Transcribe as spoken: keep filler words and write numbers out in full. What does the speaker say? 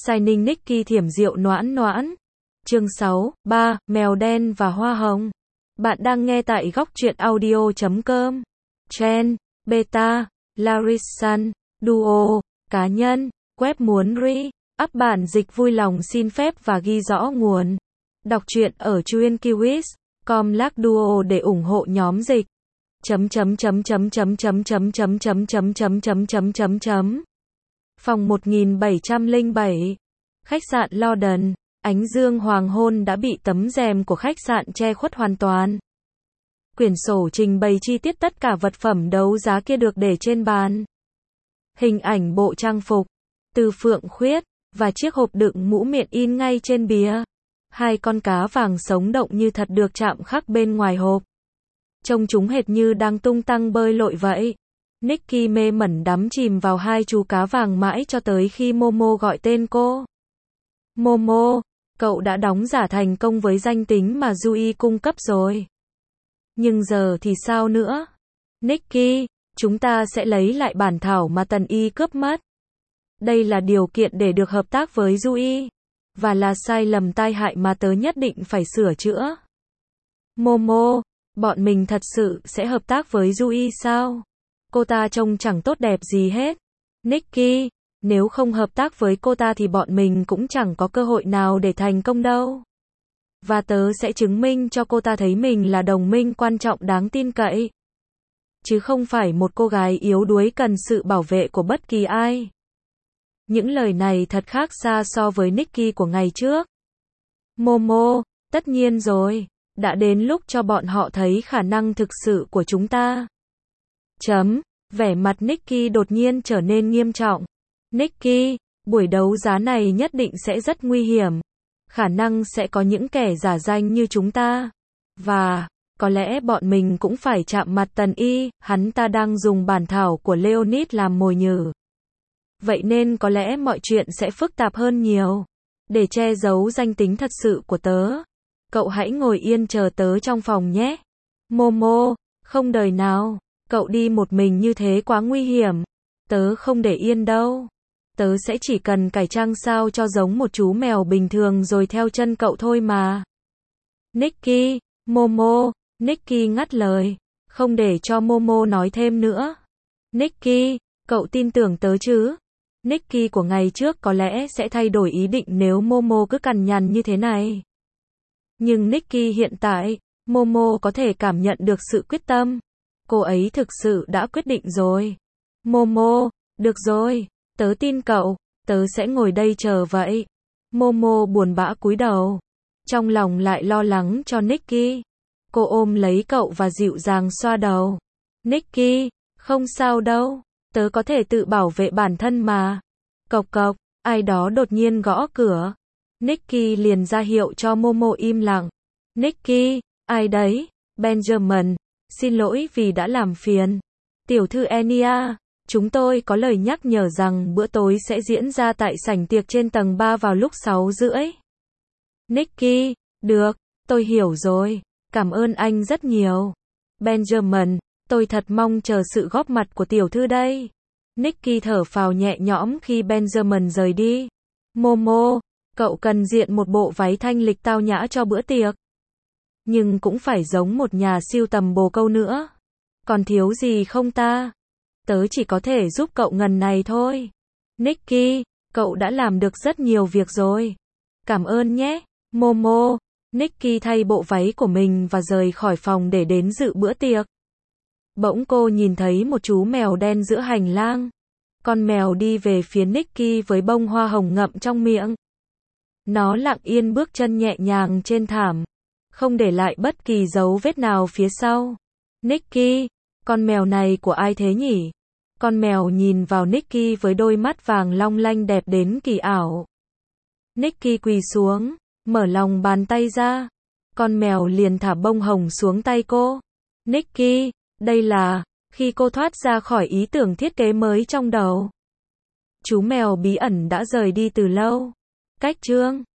Shining Nicky thiểm rượu noãn noãn. Chương sáu, ba, mèo đen và hoa hồng. Bạn đang nghe tại góc truyện audio chấm com. Trend, Beta, Larisan, Duo, cá nhân, web muốn re-up bản dịch vui lòng xin phép và ghi rõ nguồn. Đọc truyện ở chuyenkiwis chấm com slash duo để ủng hộ nhóm dịch. Chấm chấm chấm chấm chấm chấm chấm chấm chấm chấm chấm chấm chấm chấm chấm. Phòng một nghìn bảy trăm lẻ bảy. Khách sạn London. Ánh dương hoàng hôn đã bị tấm rèm của khách sạn che khuất hoàn toàn. Quyển sổ trình bày chi tiết tất cả vật phẩm đấu giá kia được để trên bàn. Hình ảnh bộ trang phục, từ phượng khuyết, và chiếc hộp đựng mũ miệng in ngay trên bìa. Hai con cá vàng sống động như thật được chạm khắc bên ngoài hộp. Trông chúng hệt như đang tung tăng bơi lội vậy. Nicky mê mẩn đắm chìm vào hai chú cá vàng mãi cho tới khi Momo gọi tên cô. Momo, cậu đã đóng giả thành công với danh tính mà Yui cung cấp rồi. Nhưng giờ thì sao nữa? Nicky, chúng ta sẽ lấy lại bản thảo mà Tần Y cướp mất. Đây là điều kiện để được hợp tác với Yui. Và là sai lầm tai hại mà tớ nhất định phải sửa chữa. Momo, bọn mình thật sự sẽ hợp tác với Yui sao? Cô ta trông chẳng tốt đẹp gì hết. Nicky, nếu không hợp tác với cô ta thì bọn mình cũng chẳng có cơ hội nào để thành công đâu. Và tớ sẽ chứng minh cho cô ta thấy mình là đồng minh quan trọng đáng tin cậy. Chứ không phải một cô gái yếu đuối cần sự bảo vệ của bất kỳ ai. Những lời này thật khác xa so với Nicky của ngày trước. Momo, tất nhiên rồi. Đã đến lúc cho bọn họ thấy khả năng thực sự của chúng ta. Chấm. Vẻ mặt Nicky đột nhiên trở nên nghiêm trọng. Nicky, buổi đấu giá này nhất định sẽ rất nguy hiểm. Khả năng sẽ có những kẻ giả danh như chúng ta. Và, có lẽ bọn mình cũng phải chạm mặt Tần Y, hắn ta đang dùng bản thảo của Leonid làm mồi nhử. Vậy nên có lẽ mọi chuyện sẽ phức tạp hơn nhiều. Để che giấu danh tính thật sự của tớ, cậu hãy ngồi yên chờ tớ trong phòng nhé. Momo, không đời nào, cậu đi một mình như thế quá nguy hiểm. Tớ không để yên đâu. Tớ sẽ chỉ cần cải trang sao cho giống một chú mèo bình thường rồi theo chân cậu thôi mà. Nicky, Momo, Nicky ngắt lời, không để cho Momo nói thêm nữa. Nicky, cậu tin tưởng tớ chứ? Nicky của ngày trước có lẽ sẽ thay đổi ý định nếu Momo cứ cằn nhằn như thế này. Nhưng Nicky hiện tại, Momo có thể cảm nhận được sự quyết tâm. Cô ấy thực sự đã quyết định rồi. Momo, được rồi, tớ tin cậu, tớ sẽ ngồi đây chờ vậy. Momo buồn bã cúi đầu. Trong lòng lại lo lắng cho Nicky. Cô ôm lấy cậu và dịu dàng xoa đầu. Nicky, không sao đâu, tớ có thể tự bảo vệ bản thân mà. Cộc cộc, ai đó đột nhiên gõ cửa. Nicky liền ra hiệu cho Momo im lặng. Nicky, ai đấy? Benjamin, xin lỗi vì đã làm phiền. Tiểu thư Enya, chúng tôi có lời nhắc nhở rằng bữa tối sẽ diễn ra tại sảnh tiệc trên tầng ba vào lúc sáu rưỡi. Nicky, được, tôi hiểu rồi, cảm ơn anh rất nhiều. Benjamin, tôi thật mong chờ sự góp mặt của tiểu thư đây. Nicky thở phào nhẹ nhõm khi Benjamin rời đi. Momo, cậu cần diện một bộ váy thanh lịch tao nhã cho bữa tiệc. Nhưng cũng phải giống một nhà sưu tầm bồ câu nữa. Còn thiếu gì không ta? Tớ chỉ có thể giúp cậu ngần này thôi. Nicky, cậu đã làm được rất nhiều việc rồi. Cảm ơn nhé, Momo. Nicky thay bộ váy của mình và rời khỏi phòng để đến dự bữa tiệc. Bỗng cô nhìn thấy một chú mèo đen giữa hành lang. Con mèo đi về phía Nicky với bông hoa hồng ngậm trong miệng. Nó lặng yên bước chân nhẹ nhàng trên thảm, không để lại bất kỳ dấu vết nào phía sau. Nicky, con mèo này của ai thế nhỉ? Con mèo nhìn vào Nicky với đôi mắt vàng long lanh đẹp đến kỳ ảo. Nicky quỳ xuống, mở lòng bàn tay ra. Con mèo liền thả bông hồng xuống tay cô. Nicky, đây là, khi cô thoát ra khỏi ý tưởng thiết kế mới trong đầu. Chú mèo bí ẩn đã rời đi từ lâu. Cách chương